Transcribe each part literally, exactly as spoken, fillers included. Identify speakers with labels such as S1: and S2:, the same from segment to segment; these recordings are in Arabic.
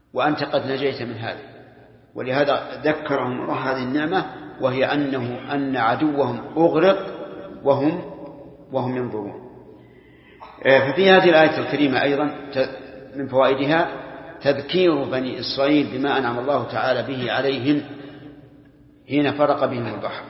S1: وأنت قد نجيت من هذا. ولهذا ذكرهم الله هذه النعمة، وهي أنه أن عدوهم أغرق وهم وهم ينظرون. ففي هذه الآية الكريمة أيضا من فوائدها تذكير بني إسرائيل بما أنعم الله تعالى به عليهم حين فرق بهم البحر.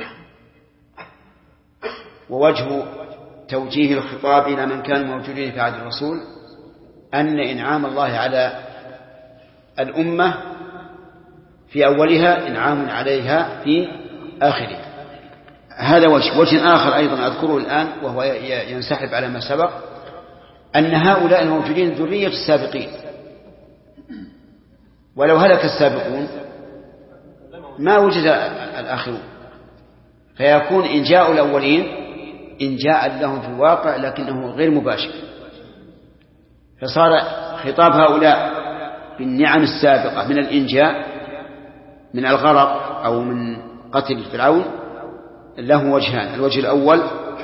S1: ووجه توجيه الخطاب إلى من كان موجودين في عهد الرسول أن إنعام الله على الأمة في أولها إنعام عليها في آخرها. هذا وجه. وجه آخر أيضا أذكره الآن وهو ينسحب على ما سبق، أن هؤلاء الموجودين ذرية السابقين، ولو هلك السابقون ما وجد الآخرون، فيكون إنجاء الأولين إنجاء لهم في الواقع لكنه غير مباشر. فصار خطاب هؤلاء بالنعم السابقة من الإنجاء من الغرق أو من قتل فرعون له وجهان. الوجه الأول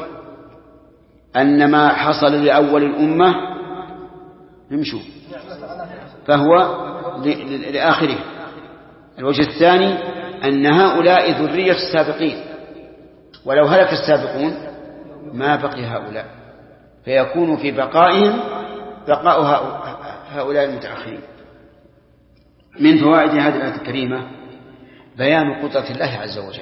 S1: أن ما حصل لأول الأمة نمشوا فهو لآخره. الوجه الثاني أن هؤلاء ذرية السابقين، ولو هلك السابقون ما بقي هؤلاء، فيكون في بقائهم بقاء هؤلاء المتأخرين. من فوائد هذه الآية الكريمة بيان قدرة الله عز وجل.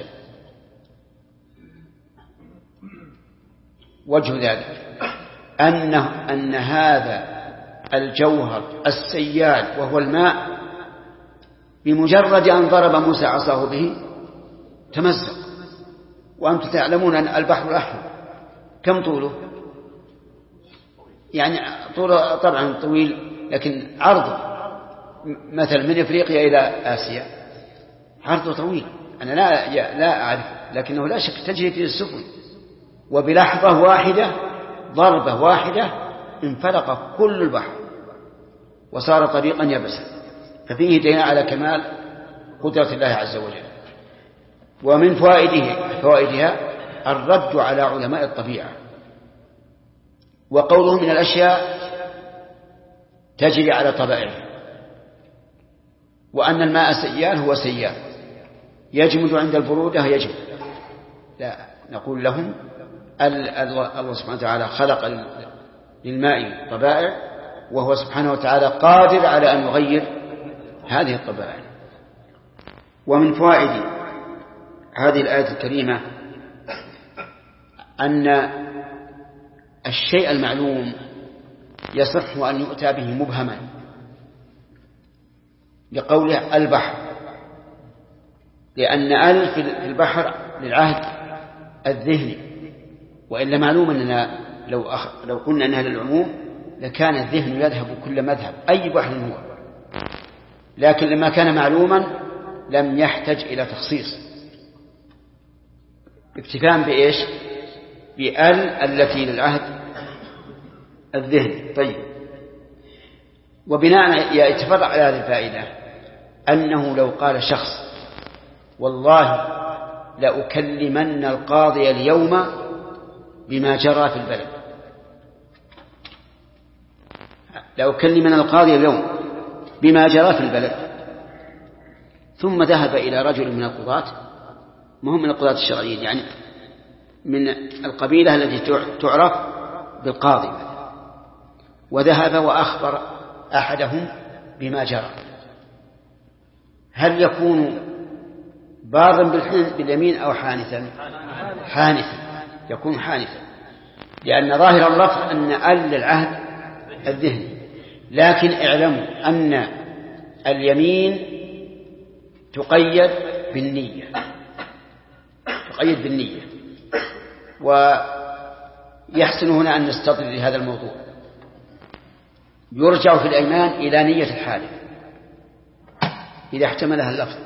S1: وجه ذلك أنه أن هذا الجوهر السيال وهو الماء بمجرد أن ضرب موسى عصاه به تمزق. وأنتم تعلمون أن البحر الأحمر كم طوله؟ يعني طوله طبعا طويل، لكن عرضه مثل من إفريقيا إلى آسيا عرضه طويل. أنا لا لا أعرف، لكنه لا شك تجري فيه السفن، وبلحظة واحدة ضربة واحدة انفلق كل البحر وصار طريقا يبسا. ففيه دليل على كمال قدرة الله عز وجل. ومن فوائده فوائدها الرد على علماء الطبيعة، وقولهم من الأشياء تجري على طبائعها، وأن الماء سيال هو سيال، يجمد عند البرودة يجمد. لا، نقول لهم الله سبحانه وتعالى خلق للماء طبائع، وهو سبحانه وتعالى قادر على أن يغير هذه الطبائع. ومن فوائد هذه الآية الكريمة أن الشيء المعلوم يصح أن يؤتى به مبهما، لقوله البحر، لأن أل في البحر للعهد الذهني، وإلا معلوم أننا لو, أخ... لو قلنا أنها للعموم لكان الذهن يذهب كل مذهب أي بحر هو، لكن لما كان معلوما لم يحتج إلى تخصيص، اكتفاء بإيش؟ بأل التي للعهد الذهني. طيب، وبناء يتفرع على هذه الفائدة أنه لو قال شخص والله لأكلمن القاضي اليوم بما جرى في البلد، لأكلمن القاضي اليوم بما جرى في البلد، ثم ذهب إلى رجل من القضاة، ما هم من القضاة الشرعيين، يعني من القبيلة التي تعرف بالقاضي، وذهب وأخبر أحدهم بما جرى، هل يكون بارا باليمين أو حانثا؟ حانثا، يكون حانثا، لأن ظاهر اللفظ أن أل العهد الذهني. لكن اعلموا أن اليمين تقيد بالنية، تقيد بالنية. ويحسن هنا أن نستطرد لهذا الموضوع. يرجع في الأيمان إلى نية الحالف إذا احتملها اللفظ،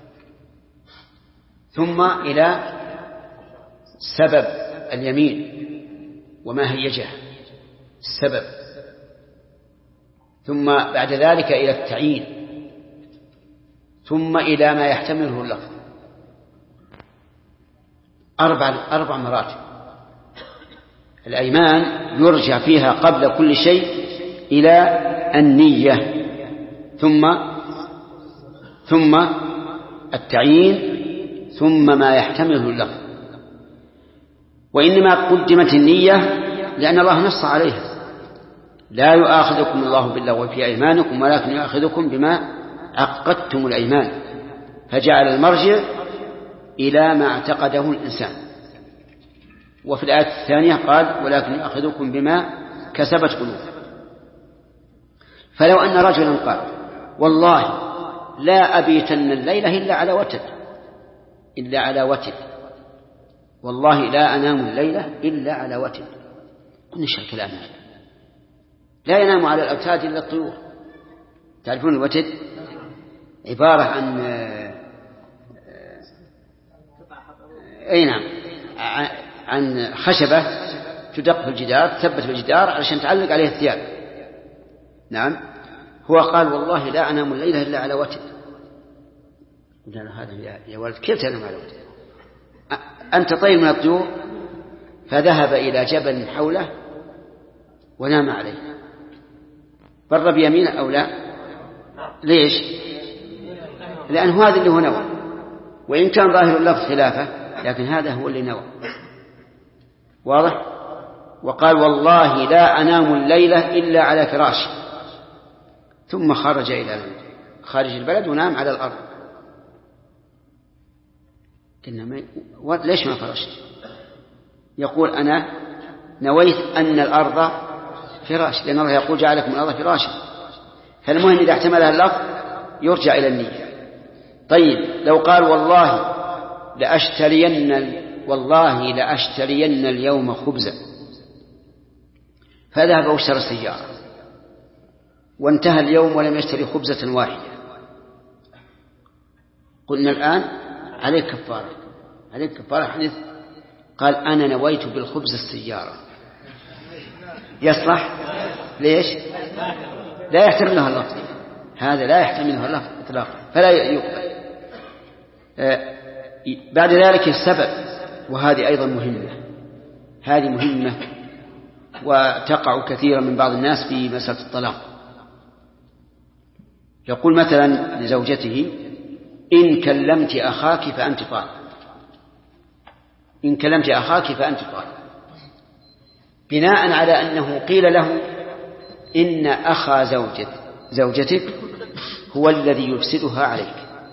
S1: ثم إلى سبب اليمين وما هيجه السبب، ثم بعد ذلك إلى التعيين، ثم إلى ما يحتمله اللفظ. أربع, أربع مراتب. الأيمان يرجع فيها قبل كل شيء إلى النية، ثم ثم التعيين ثم ما يحتمله اللفظ. وإنما قدمت النية لأن الله نص عليها: لا يؤاخذكم الله باللغو في أيمانكم ولكن يؤاخذكم بما عقدتم الأيمان، فجعل المرجع إلى ما اعتقده الإنسان. وفي الآية الثانية قال: ولكن يؤاخذكم بما كسبت قلوبكم. فلو أن رجلا قال: والله لا أبيتن الليلة إلا على وتد إلا على وتد والله لا أنام الليلة إلا على وتد، قلنا ايش الكلام هذا؟ لا ينام على الأوتاد إلا الطيور. تعرفون الوتد عبارة عن أي نعم عن خشبة تدق في الجدار، تثبت في الجدار علشان تعلق عليه الثياب. نعم. هو قال: والله لا أنام الليلة إلا على وتد. قلنا له: هذا يا ولد كيف تنام على وتد؟ أنت طير من الطيور. فذهب إلى جبل حوله ونام عليه. بر بيمينه أو لا؟ ليش؟ لأنه هذا اللي هو نوى، وإن كان ظاهر اللفظ خلافه لكن هذا هو اللي نوى. واضح؟ وقال: والله لا أنام الليلة إلا على فراش، ثم خرج إلى خارج البلد ونام على الأرض. قلنا: ما ليش ما فرشت؟ يقول: أنا نويت أن الأرض فراش، لأن الله يقول: جعلكم الأرض فراشا. فالمهم إذا احتملها اللفظ يرجع إلى النية. طيب لو قال: والله لأشترين والله لأشترين اليوم خبزا، فذهب واشترى سيارة وانتهى اليوم ولم يشتري خبزة واحدة، قلنا الآن عليك كفارة عليك كفارة حدث. قال: أنا نويت بالخبز السيارة. يصلح؟ ليش؟ لا يحتملها اللفظ، هذا لا يحتملها اللفظ إطلاقا، فلا يقبل. آه بعد ذلك السبب، وهذه أيضا مهمة، هذه مهمة وتقع كثيرا من بعض الناس في مسألة الطلاق. يقول مثلا لزوجته: إن كلمت أخاك فأنت طالق، إن كلمت أخاك فأنت طالق، بناء على أنه قيل له إن أخا زوجت زوجتك هو الذي يفسدها عليك،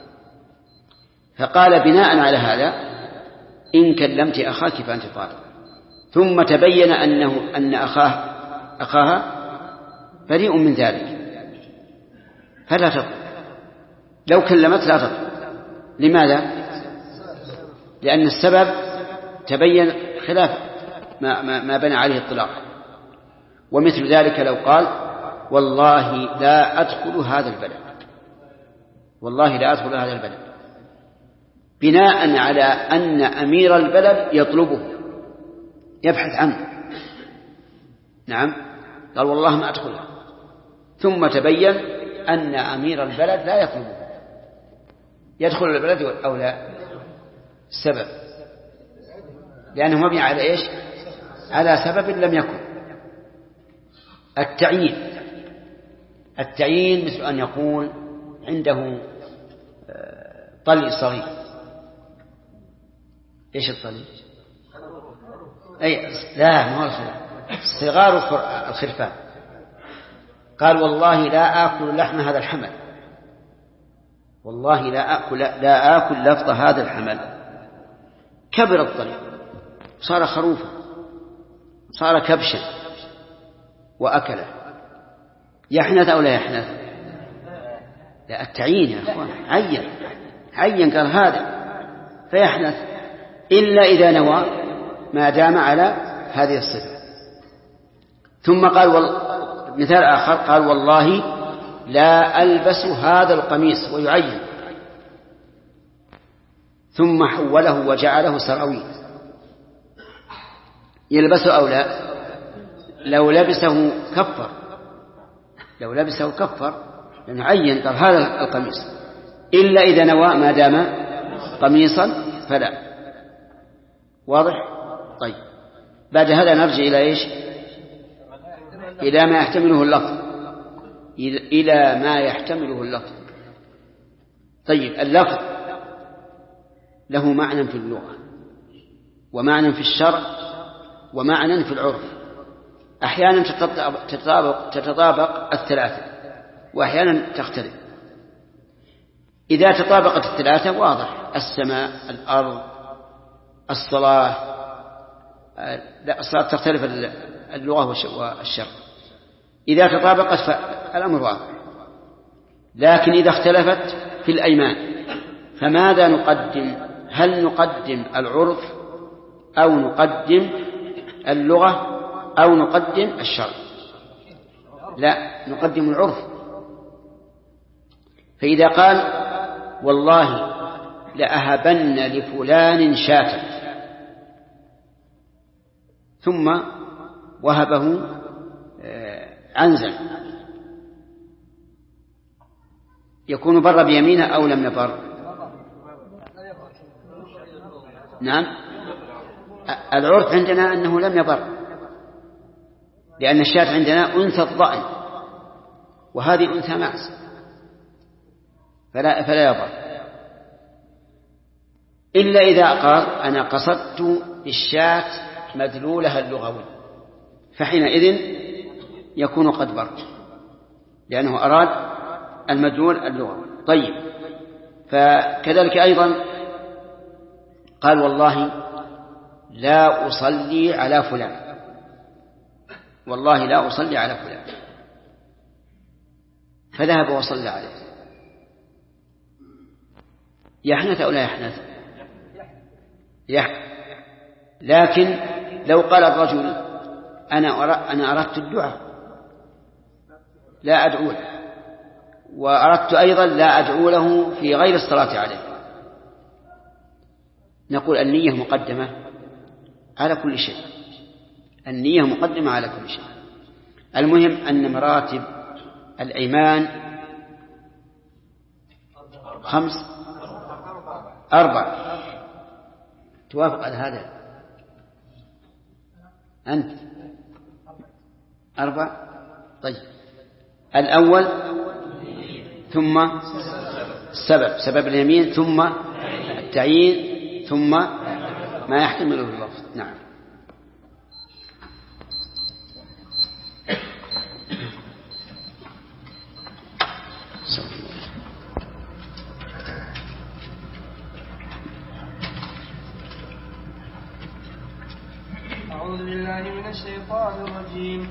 S1: فقال بناء على هذا: إن كلمت أخاك فأنت طالق. ثم تبين أنه أن أخاه أخاها بريء من ذلك، فلا تطلق. لو كلمت لا تطلق. لماذا؟ لأن السبب تبين خلاف ما, ما, ما بنى عليه الطلاق. ومثل ذلك لو قال: والله لا أدخل هذا البلد، والله لا أدخل هذا البلد، بناء على أن أمير البلد يطلبه يبحث عنه. نعم. قال: والله ما أدخلها. ثم تبين أن أمير البلد لا يطلبه، يدخل البلد أو لا؟ السبب لأنه مبني على إيش؟ على سبب لم يكن. التعيين التعيين مثل أن يقول عنده طلي صغير. إيش الطلي؟ أي لا ما هو صغار الخرفان. قال: والله لا آكل لحم هذا الحمل، والله لا آكل لا آكل لفظ هذا الحمل. كبر الطلي، صار خروفا، صار كبشا وأكله. يحنث أو لا يحنث؟ لا، التعيين يا أخوان، عين عين قال هذا فيحنث، إلا إذا نوى ما دام على هذه الصفة. ثم قال وال... مثال آخر قال: والله لا ألبس هذا القميص، ويعين، ثم حوله وجعله سراويل، يلبسه أو لا؟ لو لبسه كفر، لو لبسه كفر لأنه عين قال هذا القميص، إلا إذا نوى ما دام قميصا فلا. واضح؟ طيب بعد هذا نرجع إلى إيش؟ إلى ما يحتمله اللفظ. إلى ما يحتمله اللفظ. طيب، اللفظ له معنى في اللغة ومعنى في الشرع ومعنى في العرف. أحيانا تتطابق, تتطابق الثلاثة وأحيانا تختلف. إذا تطابقت الثلاثة واضح: السماء، الأرض، الصلاة. لا، الصلاة تختلف اللغة والشرع. إذا تطابقت فالأمر واضح. لكن إذا اختلفت في الأيمان فماذا نقدم؟ هل نقدم العرف أو نقدم اللغة أو نقدم الشرع؟ لا، نقدم العرف. فإذا قال: والله لأهبن لفلان شاة، ثم وهبه عنزا، يكون بر بيمينه أو لم يبر؟ نعم، العرف عندنا أنه لم يبر، لأن الشاة عندنا أنثى الضأن وهذه أنثى معز، فلا, فلا يبر. إلا إذا قال: أنا قصدت الشاة مدلولها اللغوي، فحينئذ يكون قد بر، لأنه أراد المدلول اللغوي. طيب، فكذلك أيضا قال: والله لا أصلي على فلان، والله لا أصلي على فلان، فذهب وصلى عليه. يحنث أو لا يحنث؟ يحنث. لكن لو قال الرجل: أنا أنا أردت الدعاء لا أدعو له، وأردت أيضا لا أدعو له في غير الصلاة عليه، نقول النية مقدمة على كل شيء، النية مقدمة على كل شيء. المهم أن مراتب الإيمان خمس أربع. توافق على هذا أنت؟ أربع. طيب، الأول ثم السبب، سبب اليمين، ثم التعيين، ثم ما يحتمله اللفظ. نعم.
S2: أعوذ بالله من الشيطان الرجيم.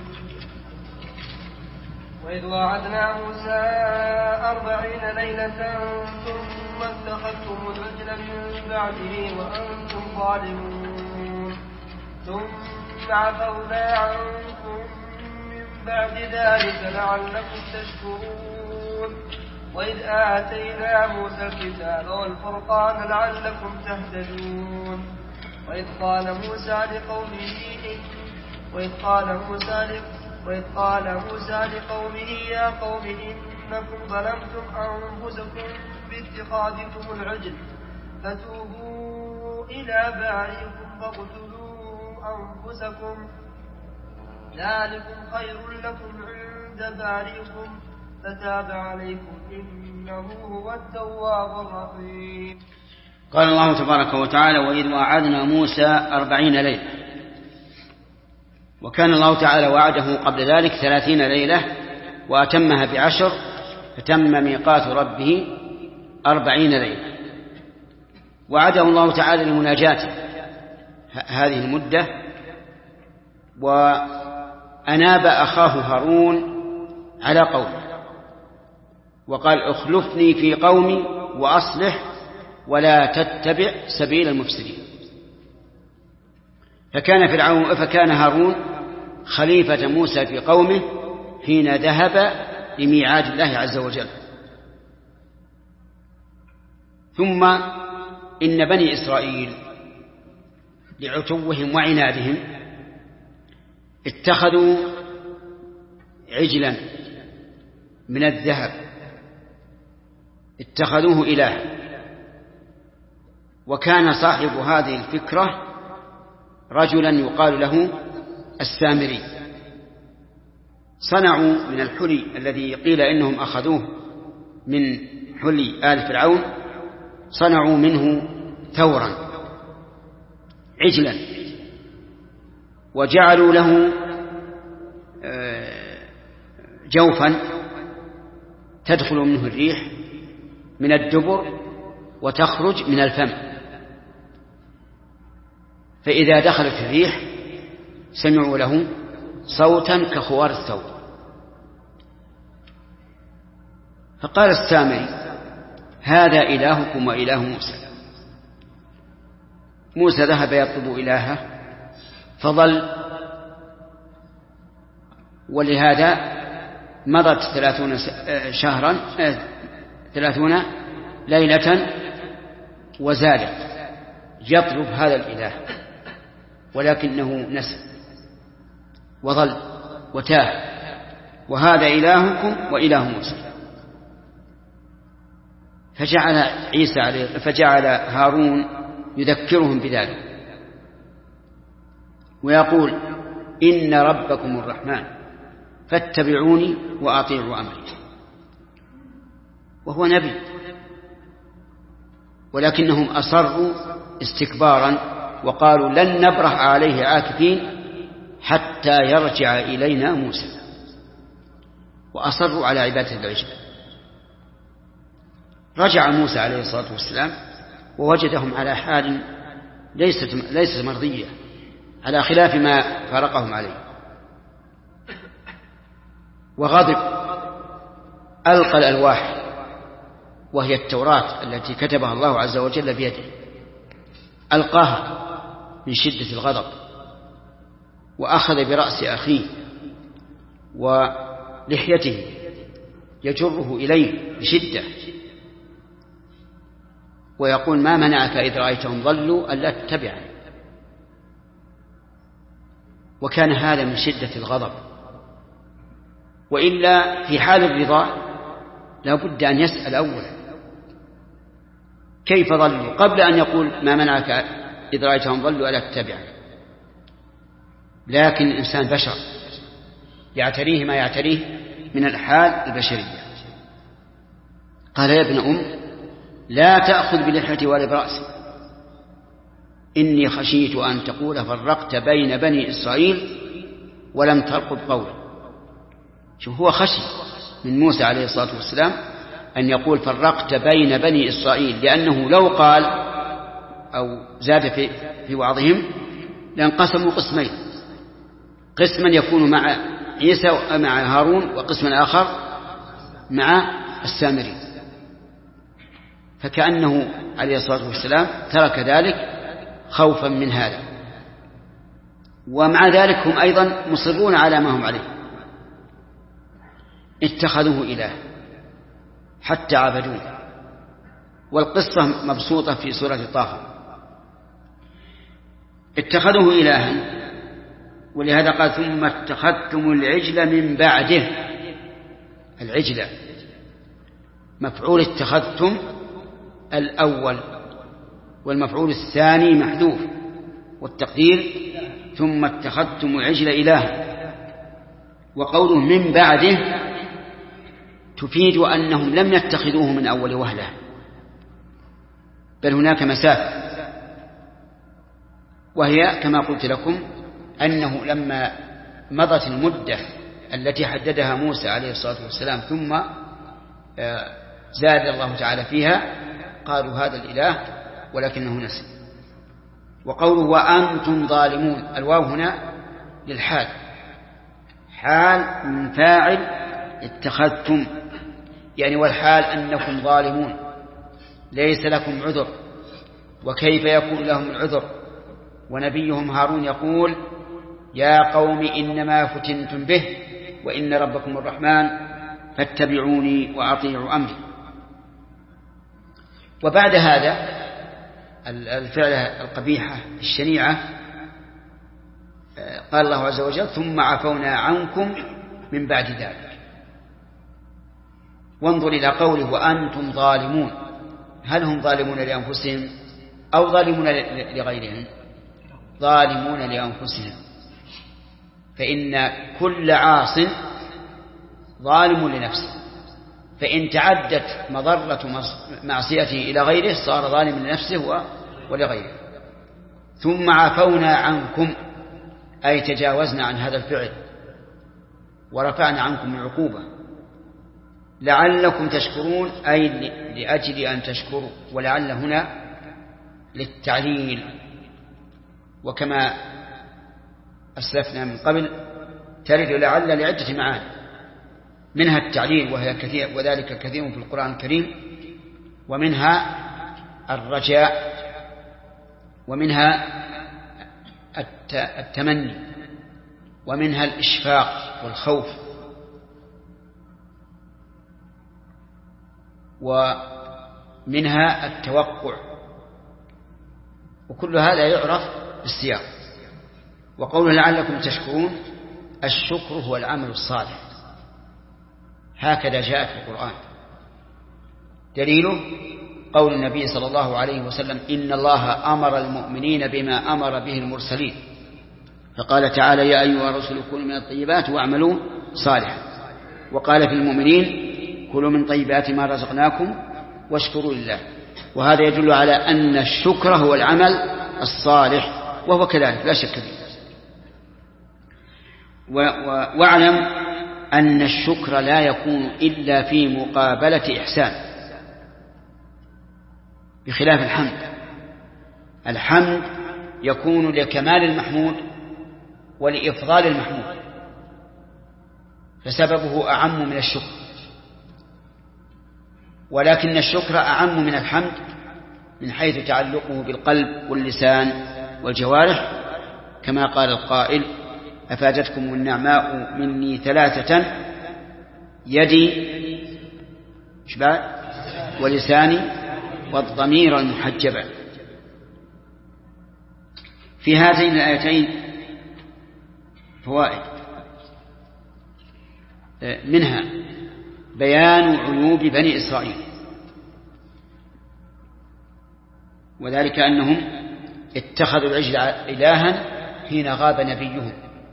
S2: وإذ وعدنا موسى أربعين ليلة ثم اتخذتم العجل من بعده وأنتم ظالمون ثم عفونا عنكم من بعد ذلك لعلكم تشكرون. وإذ آتينا موسى الكتاب والفرقان لعلكم تهتدون. وإذ قال موسى لقومه وإذ قال موسى لقومه وإذ قال موسى لقومه يا قوم إنكم ظلمتم أنفسكم باتخاذكم العجل فتوبوا إلى بارئكم فاقتلوا أنفسكم ذلكم خير لكم عند بارئكم فتاب عليكم إنه هو التواب الرحيم.
S1: قال الله تبارك وتعالى: وإذ وعدنا موسى أربعين ليلة. وكان الله تعالى وعده قبل ذلك ثلاثين ليلة وأتمها بعشر، فتم ميقات ربه أربعين ليلة. وعده الله تعالى لمناجاته هذه المدة، وأناب أخاه هارون على قومه وقال: اخلفني في قومي وأصلح ولا تتبع سبيل المفسدين. فكان فرعون فكان هارون خليفة موسى في قومه حين ذهب لميعاد الله عز وجل. ثم إن بني إسرائيل لعتوهم وعنادهم اتخذوا عجلا من الذهب، اتخذوه إله. وكان صاحب هذه الفكرة رجلا يقال له السامري. صنعوا من الحلي الذي قيل إنهم أخذوه من حلي آل فرعون، صنعوا منه ثورا عجلا، وجعلوا له جوفا تدخل منه الريح من الدبر وتخرج من الفم، فإذا دخلت الريح سمعوا له صوتا كخوار الثور. فقال السامري: هذا إلهكم وإله موسى. موسى ذهب يطلب إلهه فضل، ولهذا مضت ثلاثون شهرا ثلاثون ليلة وزادت يطلب هذا الإله، ولكنه نسي وظل وتاه، وهذا إلهكم وإله موسى. فجعل عيسى عليه فجعل هارون يذكرهم بذلك ويقول: إن ربكم الرحمن فاتبعوني وأطيعوا أمري. وهو نبي، ولكنهم أصروا استكبارا وقالوا: لن نبرح عليه عاكفين حتى يرجع إلينا موسى، وأصروا على عبادة العجل. رجع موسى عليه الصلاة والسلام ووجدهم على حال ليست ليست مرضية، على خلاف ما فارقهم عليه، وغضب، ألقى الألواح وهي التوراة التي كتبها الله عز وجل بيده، ألقاها من شدة الغضب، وأخذ برأس أخيه ولحيته يجره إليه بشدة ويقول: ما منعك إذ رأيتهم ضلوا ألا تتبعني. وكان هذا من شدة الغضب، وإلا في حال الرضا لا بد أن يسأل أولا كيف ضلوا قبل أن يقول: ما منعك إذ رأيتهم ضلوا ألا تتبعني. لكن الإنسان بشر يعتريه ما يعتريه من الحال البشرية. قال: يا ابن أم لا تأخذ بلحيتي ولا برأسي، إني خشيت أن تقول فرقت بين بني إسرائيل ولم ترقب قولي. شوف، هو خشي من موسى عليه الصلاة والسلام أن يقول فرقت بين بني إسرائيل، لأنه لو قال أو زاد في, في وعظهم لانقسموا قسمين، قسما يكون مع عيسى مع هارون، وقسما آخر مع السامري. فكأنه عليه الصلاة والسلام ترك ذلك خوفا من هذا، ومع ذلك هم أيضا مصرون على ما هم عليه. اتخذوه إله حتى عبدوه، والقصة مبسوطة في سورة طه. اتخذوه إلها، ولهذا قال: ثم اتخذتم العجل من بعده. العجل مفعول اتخذتم الأول، والمفعول الثاني محذوف، والتقدير ثم اتخذتم العجل إلها. وقوله من بعده تفيد أنهم لم يتخذوه من أول وهلة، بل هناك مسافة، وهي كما قلت لكم أنه لما مضت المدة التي حددها موسى عليه الصلاة والسلام ثم زاد الله تعالى فيها قالوا هذا الإله ولكنه نسي. وقوله وأنتم ظالمون، الواو هنا للحال، حال من فاعل اتخذتم، يعني والحال أنكم ظالمون ليس لكم عذر. وكيف يكون لهم العذر ونبيهم هارون يقول: يا قوم إنما فتنتم به وإن ربكم الرحمن فاتبعوني وأطيعوا أمري. وبعد هذا الفعلة القبيحة الشنيعة قال الله عز وجل: ثم عفونا عنكم من بعد ذلك. وانظر إلى قوله وأنتم ظالمون، هل هم ظالمون لأنفسهم أو ظالمون لغيرهم؟ ظالمون لأنفسهم، فإن كل عاص ظالم لنفسه، فإن تعدت مضرة معصيته إلى غيره صار ظالم لنفسه ولغيره. ثم عفونا عنكم أي تجاوزنا عن هذا الفعل ورفعنا عنكم العقوبة، لعلكم تشكرون أي لأجل أن تشكروا، ولعل هنا للتعليل، وكما أسلفنا من قبل ترد لعل لعدة معاني، منها التعليل وهي كثير وذلك كثير في القرآن الكريم، ومنها الرجاء، ومنها التمني، ومنها الإشفاق والخوف، ومنها التوقع، وكل هذا يعرف بالسياق. وقوله لعلكم تشكرون، الشكر هو العمل الصالح، هكذا جاء في القرآن. دليله قول النبي صلى الله عليه وسلم إن الله أمر المؤمنين بما أمر به المرسلين، فقال تعالى يا أيها الرسل كلوا من الطيبات واعملوا صالحا، وقال في المؤمنين كلوا من طيبات ما رزقناكم واشكروا لله. وهذا يدل على أن الشكر هو العمل الصالح، وهو كذلك لا شك فيه. واعلم أن الشكر لا يكون إلا في مقابلة إحسان، بخلاف الحمد. الحمد يكون لكمال المحمود ولإفضال المحمود، فسببه أعم من الشكر، ولكن الشكر أعم من الحمد من حيث تعلقه بالقلب واللسان والجوارح، كما قال القائل أفادتكم النعماء مني ثلاثة يدي ولساني والضمير المحجبة. في هاتين الآيتين فوائد، منها بيان عيوب بني إسرائيل، وذلك أنهم اتخذوا العجل إلها حين غاب نبيهم.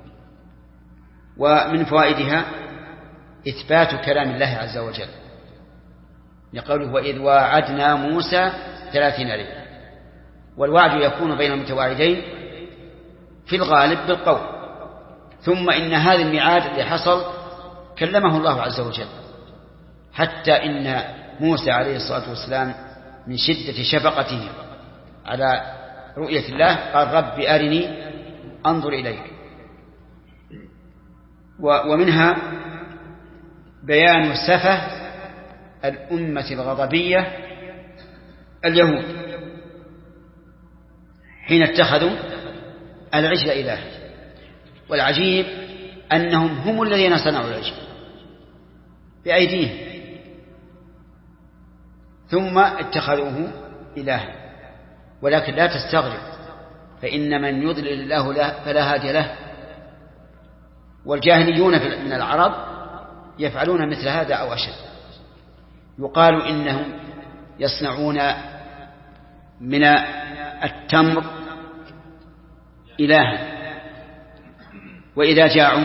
S1: ومن فوائدها إثبات كلام الله عز وجل، لقوله وإذ واعدنا موسى ثلاثين ليلة، والوعد يكون بين المتواعدين في الغالب بالقول، ثم إن هذا الميعاد اللي حصل كلمه الله عز وجل، حتى إن موسى عليه الصلاة والسلام من شدة شفقته على رؤية الله قال رب أرني أنظر إليك. ومنها بيان سفه الأمة الغضبية اليهود حين اتخذوا العجل إله، والعجيب أنهم هم الذين صنعوا العجل بأيديهم ثم اتخذوه إلها. ولكن لا تستغرب، فإن من يضلل الله له فلا هادي له، والجاهليون من العرب يفعلون مثل هذا أو أشد. يقال إنهم يصنعون من التمر إلها، وإذا جاعوا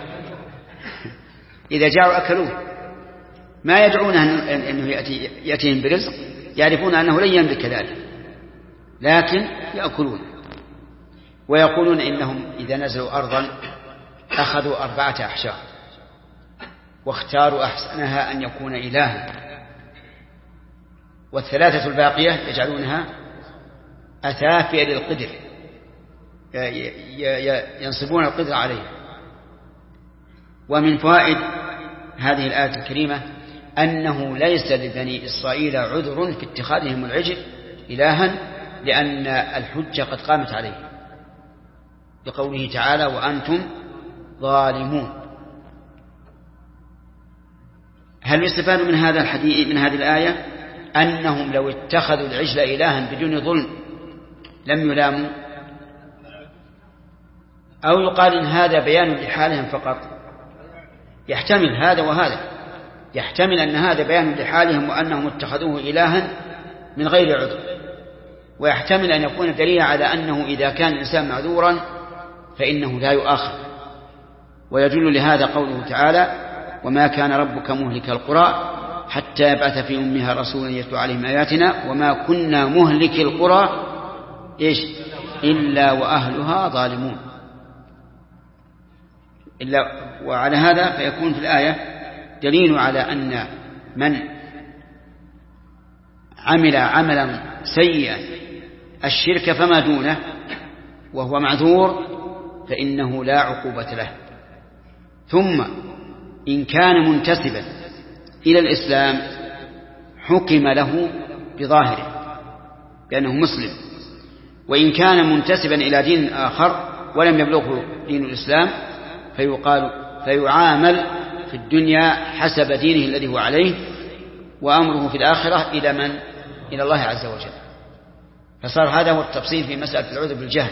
S1: إذا جاعوا أكلوه، ما يدعون أنه يأتي يأتيهم برزق، يعرفون أنه لن يملك ذلك، لكن يأكلون. ويقولون إنهم إذا نزلوا أرضا أخذوا أربعة أحجار واختاروا أحسنها أن يكون إلها، والثلاثة الباقية يجعلونها أثافئ للقدر، ينصبون القدر عليه. ومن فوائد هذه الآية الكريمة أنه ليس لبني إسرائيل عذر في اتخاذهم العجل إلها، لأن الحجة قد قامت عليه بقوله تعالى وأنتم ظالمون. هل يستفاد من هذا الحديث من هذه الآية أنهم لو اتخذوا العجل إلها بدون ظلم لم يلاموا، أو يقال إن هذا بيان لحالهم فقط؟ يحتمل هذا وهذا، يحتمل أن هذا بيان لحالهم وأنهم اتخذوه إلها من غير عذر، ويحتمل أن يكون دليلا على أنه إذا كان الإنسان معذورا فإنه لا يؤاخذ. ويدل لهذا قوله تعالى وما كان ربك مهلك القرى حتى يبعث في أمها رسولا يتلو عليهم آياتنا وما كنا مهلك القرى إيش إلا وأهلها ظالمون. إلا وعلى هذا فيكون في الآية دليل على أن من عمل عملا سيئا الشرك فما دونه وهو معذور فإنه لا عقوبة له. ثم إن كان منتسبا إلى الإسلام حكم له بظاهره بأنه مسلم، وإن كان منتسبا إلى دين آخر ولم يبلغه دين الإسلام فيقال فيعامل في الدنيا حسب دينه الذي هو عليه، وأمره في الآخرة إلى من؟ إلى الله عز وجل. فصار هذا هو التفصيل في مسألة العذر بالجهل.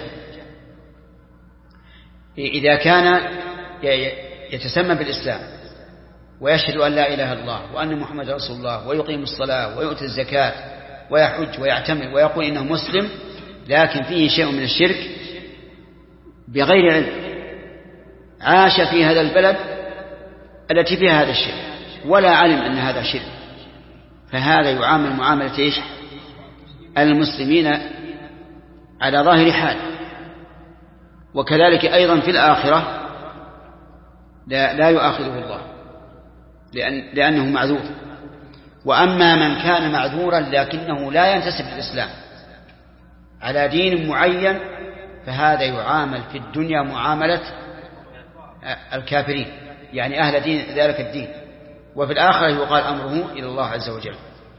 S1: إذا كان يتسمى بالإسلام ويشهد أن لا إله إلا الله وأن محمد رسول الله ويقيم الصلاة ويؤتي الزكاة ويحج ويعتمر ويقول إنه مسلم، لكن فيه شيء من الشرك بغير علم، عاش في هذا البلد التي فيها هذا الشرك ولا علم أن هذا شرك، فهذا يعامل معاملة إيش؟ المسلمين على ظاهر حال. وكذلك أيضا في الآخرة لا, لا يؤاخذه الله لأن لأنه معذور. وأما من كان معذورا لكنه لا ينتسب للإسلام على دين معين فهذا يعامل في الدنيا معاملة الكافرين، يعني أهل دين ذلك الدين، وفي الآخرة يقال أمره إلى الله عز وجل.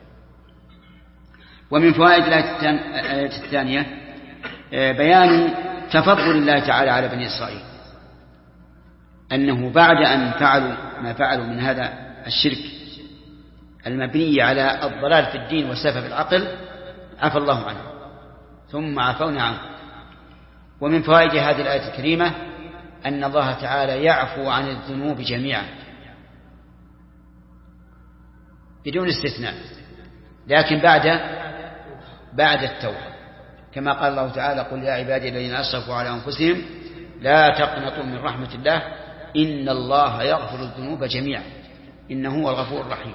S1: ومن فوائد الآية الثانية بيان تفضل الله تعالى على بني إسرائيل، أنه بعد أن فعلوا ما فعلوا من هذا الشرك المبني على الضلال في الدين وسفه العقل عفى الله عنه ثم عفونا عنه. ومن فوائد هذه الآية الكريمة أن الله تعالى يعفو عن الذنوب جميعا بدون استثناء، لكن بعد بعد التوبة، كما قال الله تعالى قل يا عبادي الذين أسرفوا على أنفسهم لا تقنطوا من رحمة الله إن الله يغفر الذنوب جميعا إنه هو الغفور الرحيم.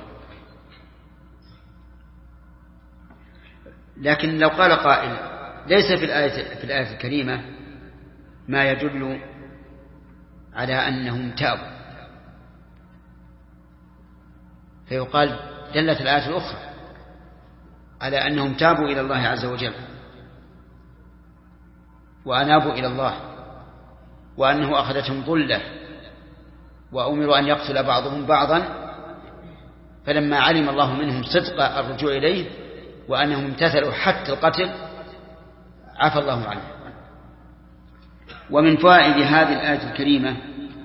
S1: لكن لو قال قائل ليس في الآية, في الآية الكريمة ما يدل على أنهم تابوا، فيقال دلت الآية الأخرى على أنهم تابوا إلى الله عز وجل وأنابوا إلى الله، وأنه أخذتهم ظلة وأمروا أن يقتل بعضهم بعضا، فلما علم الله منهم صدق الرجوع إليه وأنهم امتثلوا حتى القتل عفى الله عنه. ومن فوائد هذه الآية الكريمة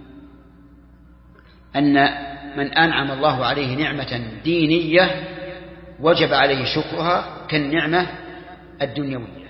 S1: أن من أنعم الله عليه نعمة دينية وجب عليه شكرها كالنعمة الدنيوية،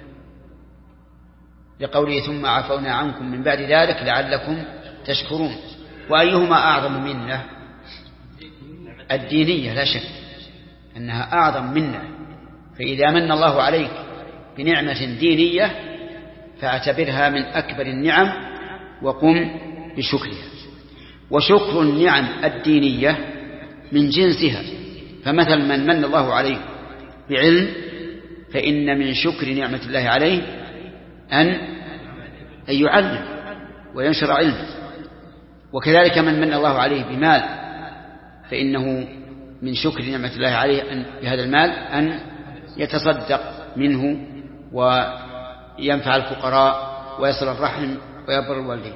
S1: لقوله ثم عفونا عنكم من بعد ذلك لعلكم تشكرون. وأيهما أعظم منة؟ الدينية لا شك أنها أعظم منة، فإذا من الله عليك بنعمة دينية فاعتبرها من أكبر النعم وقم بشكرها. وشكر النعم الدينية من جنسها، فمثل من من الله عليه بعلم فإن من شكر نعمة الله عليه أن يعلم وينشر علمه، وكذلك من من الله عليه بمال فإنه من شكر نعمة الله عليه أن بهذا المال أن يتصدق منه وينفع الفقراء ويصل الرحم ويبر الوالدين.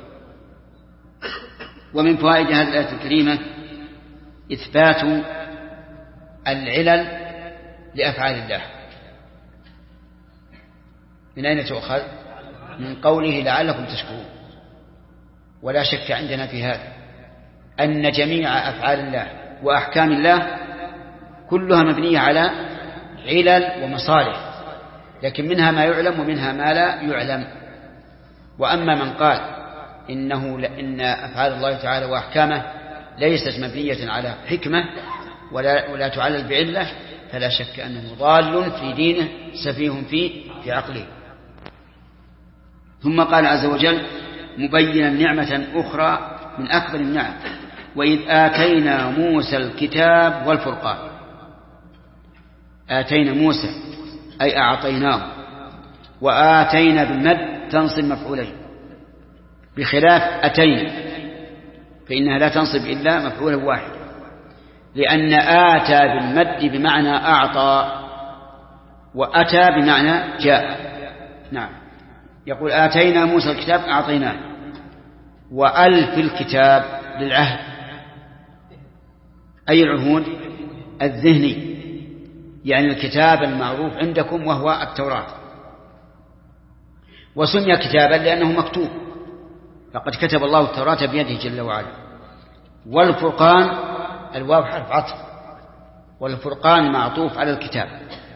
S1: ومن فوائد هذه الآية الكريمة إثبات العلل لأفعال الله. من أين تؤخذ؟ من قوله لعلكم تشكرون. ولا شك عندنا في هذا أن جميع أفعال الله وأحكام الله كلها مبنية على علل ومصالح، لكن منها ما يعلم ومنها ما لا يعلم. وأما من قال إنه إن أفعال الله تعالى وأحكامه ليست مبنية على حكمة ولا, ولا تعلل بعلة فلا شك أنه ضال في دينه سفيه في في عقله. ثم قال عز وجل مبينا نعمة أخرى من أكبر النعم وإذ آتينا موسى الكتاب والفرقان. آتينا موسى أي أعطيناه، وآتينا بالمد تنصب مفعولين، بخلاف أتينا فإنها لا تنصب إلا مفعولا واحد، لأن آتى بالمد بمعنى أعطى، وأتى بمعنى جاء. نعم. يقول آتينا موسى الكتاب أعطيناه، وألف الكتاب للعهد، أي العهود الذهني، يعني الكتاب المعروف عندكم وهو التوراة. وسمي كتابا لأنه مكتوب، فقد كتب الله التوراة بيده جل وعلا. والفرقان الواو حرف عطف، والفرقان معطوف على الكتاب.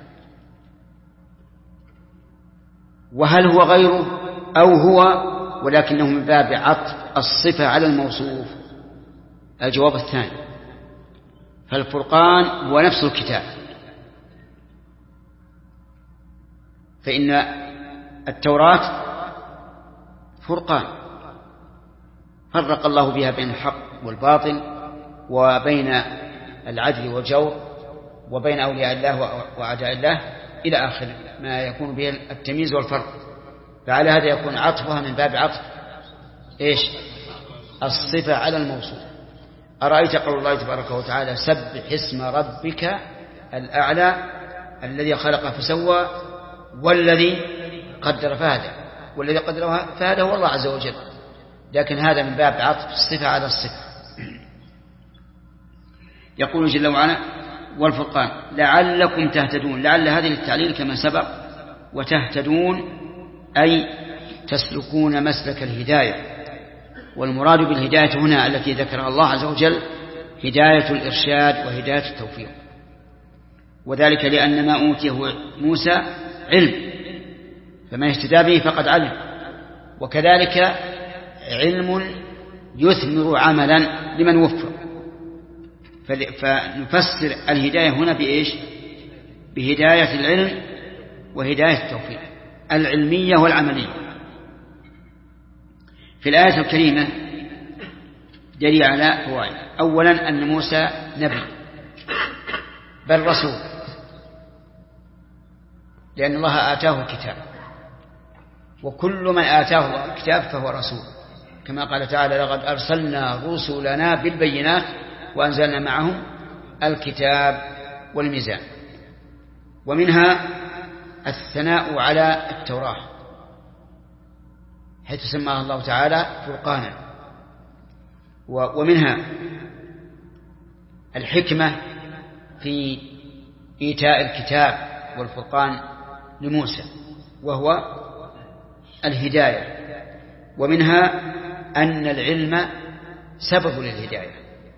S1: وهل هو غيره أو هو، ولكنه من باب عطف الصفة على الموصوف؟ الجواب الثاني، فالفرقان هو نفس الكتاب، فإن التوراة فرقان فرق الله بها بين الحق والباطل، وبين العدل والجور، وبين أولياء الله وأعداء الله، إلى آخر ما يكون به التمييز والفرق. فعلى هذا يكون عطفها من باب عطف إيش؟ الصفة على الموصوف. أرأيت قول الله تبارك وتعالى سبح اسم ربك الأعلى الذي خلق فسوى والذي قدر فهدى، والذي قدر فهدى هو الله عز وجل، لكن هذا من باب عطف الصفة على الصفة. يقول جل وعلا والفرقان لعلكم تهتدون. لعل هذه للتعليل كما سبق، وتهتدون أي تسلكون مسلك الهداية. والمراد بالهداية هنا التي ذكرها الله عز وجل هداية الإرشاد وهداية التوفيق، وذلك لأن ما أوتيه موسى علم، فما اهتدى به فقد علم، وكذلك علم يثمر عملا لمن وفق. فنفسر الهداية هنا بإيش؟ بهداية العلم وهداية التوفيق العلمية والعملية. في الآية الكريمة دليل على فوائد. أولا أن موسى نبي بل رسول، لأن الله آتاه الكتاب، وكل من آتاه الله الكتاب فهو رسول، كما قال تعالى لقد أرسلنا رسلنا بالبينات وأنزلنا معهم الكتاب والميزان. ومنها الثناء على التوراة حيث سماها الله تعالى فرقانا. ومنها الحكمة في إيتاء الكتاب والفرقان لموسى وهو الهداية. ومنها أن العلم سبب للهداية،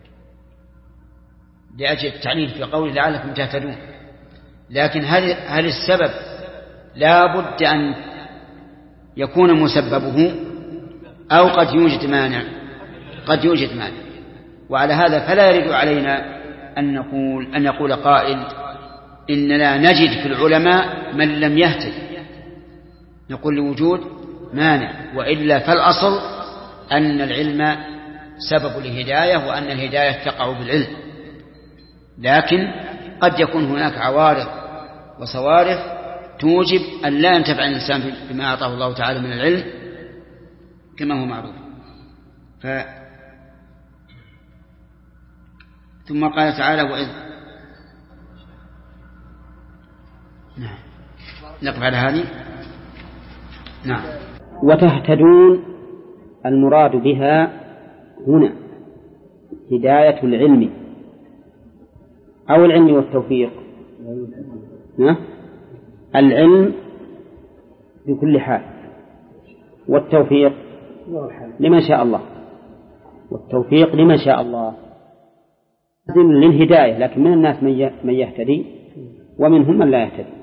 S1: لأجل التعليل في قوله لعلكم تهتدون. لكن هل, هل السبب لا بد أن يكون مسببه أو قد يوجد مانع؟ قد يوجد مانع. وعلى هذا فلا يرد علينا أن نقول أن يقول قائل إننا نجد في العلماء من لم يهتد، نقول لوجود مانع، وإلا فالأصل أن العلم سبب الهداية وأن الهداية تقع بالعلم. لكن قد يكون هناك عوارض وصوارف توجب أن لا ينتفع الإنسان بما أعطاه الله تعالى من العلم كما هو معروف. ف... ثم قال تعالى وإذ نعم نقف على هذه. نعم.
S3: وتهتدون المراد بها هنا هداية العلم أو العلم والتوفيق. العلم بكل حال، والتوفيق لما شاء الله، والتوفيق لما شاء الله للهداية. لكن من الناس من يهتدي ومنهم من لا يهتدي.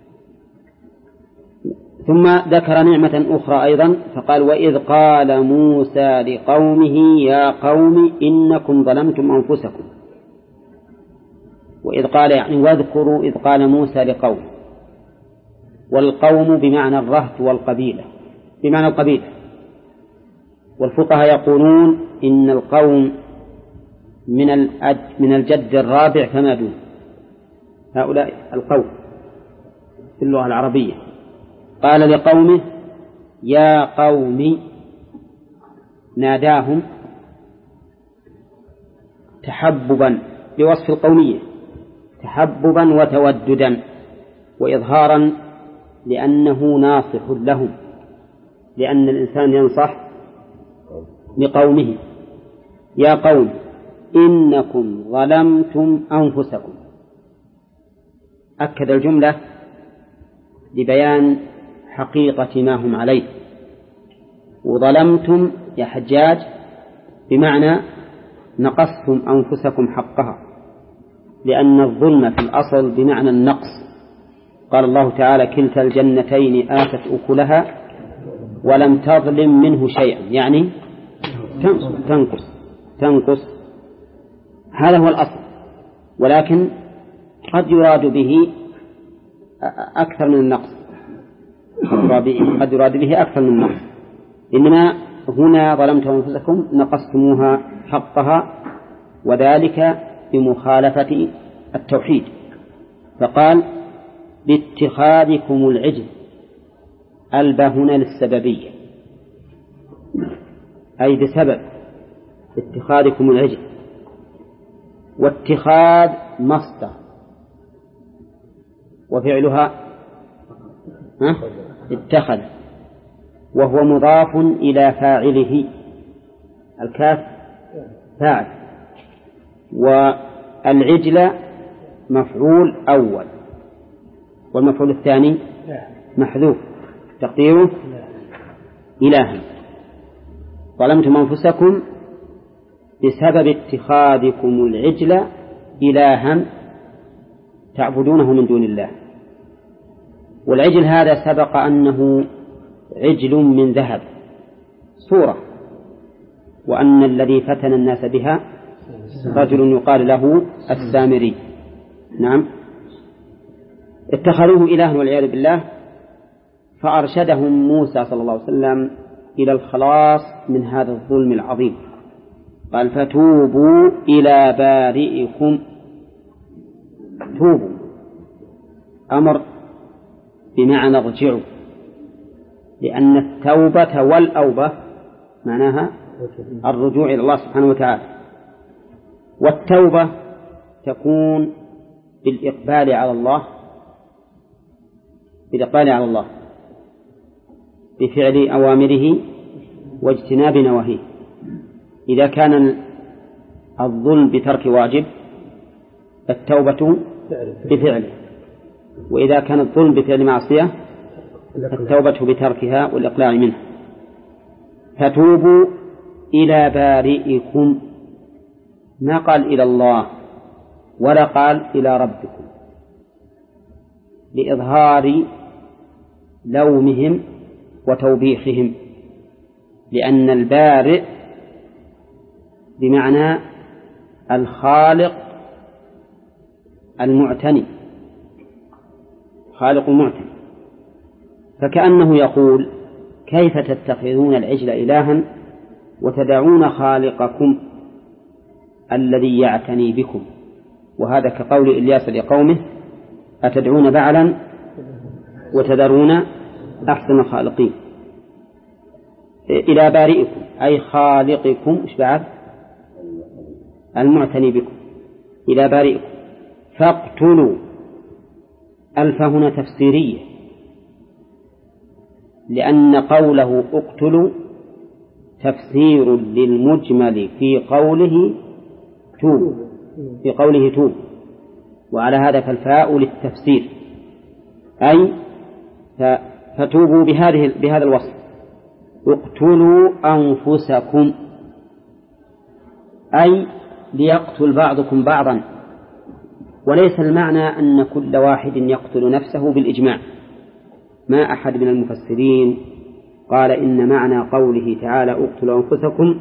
S3: ثم ذكر نعمة أخرى أيضا فقال وإذ قال موسى لقومه يا قوم إنكم ظلمتم أنفسكم. وإذ قال يعني واذكروا إذ قال موسى لقوم، والقوم بمعنى الرهط والقبيلة، بمعنى القبيلة. والفقهاء يقولون إن القوم من الأد من الجد الرابع فما دون. هؤلاء القوم في اللغة العربية. قال لقومه يا قوم، ناداهم تحببا بوصف القومية، تحببا وتوددا وإظهارا لأنه ناصح لهم، لأن الإنسان ينصح لقومه. يا قوم إنكم ظلمتم أنفسكم، أكد الجملة لبيان حقيقة ما هم عليه. وظلمتم يا حجاج بمعنى نقصتم أنفسكم حقها، لأن الظلم في الأصل بمعنى النقص. قال الله تعالى كلتا الجنتين آتت أكلها ولم تظلم منه شيئا، يعني تنقص تنقص هذا هو الأصل. ولكن قد يراد به أكثر من النقص، قد يراد به أكثر من النقص. إنما هنا ظلمتم أنفسكم نقصتموها حقها، وذلك بمخالفة التوحيد. فقال باتخاذكم العجل، ألبى هنا للسببية، أي بسبب اتخاذكم العجل. واتخاذ مصدر وفعلها اتخذ، وهو مضاف إلى فاعله، الكاف فاعل، والعجل مفعول أول، والمفعول الثاني محذوف تقديره إلها. ظلمتم أنفسكم بسبب اتخاذكم العجل إلها تعبدونه من دون الله. والعجل هذا سبق أنه عجل من ذهب صورة، وأن الذي فتن الناس بها رجل يقال له السامري. نعم، اتخذوه إلها والعياذ بالله. فأرشدهم موسى صلى الله عليه وسلم إلى الخلاص من هذا الظلم العظيم. قال فتوبوا إلى بارئكم. توبوا أمر بمعنى ارجعوا، لأن التوبة والأوبة معناها الرجوع إلى الله سبحانه وتعالى. والتوبة تكون بالإقبال على الله، بالإقبال على الله بفعل أوامره واجتناب نواهيه. إذا كان الظلم بترك واجب التوبة بفعله، وإذا كان الظلم بفعل معصية التوبة بتركها والإقلاع منها. فتوبوا إلى بارئكم، ما قال إلى الله ولا قال إلى ربكم، لإظهار لومهم وتوبيخهم، لأن البارئ بمعنى الخالق المعتني، خالق المعتني. فكأنه يقول كيف تتخذون العجل إلها وتدعون خالقكم الذي يعتني بكم. وهذا كقول إلياس لقومه أتدعون بعلا وتذرون أحسن الخالقين. إلى بارئكم أي خالقكم، إيش بعد؟ المعتني بكم. إلى بارئكم فاقتلوا، ألف هنا تفسيرية، لأن قوله اقتلوا تفسير للمجمل في قوله توب، في قوله توب، وعلى هذا فالفاء للتفسير، أي فتوبوا بهذه بهذا الوصف، اقتلوا أنفسكم، أي ليقتل بعضكم بعضا. وليس المعنى أن كل واحد يقتل نفسه بالإجماع، ما أحد من المفسرين قال إن معنى قوله تعالى اقتلوا أنفسكم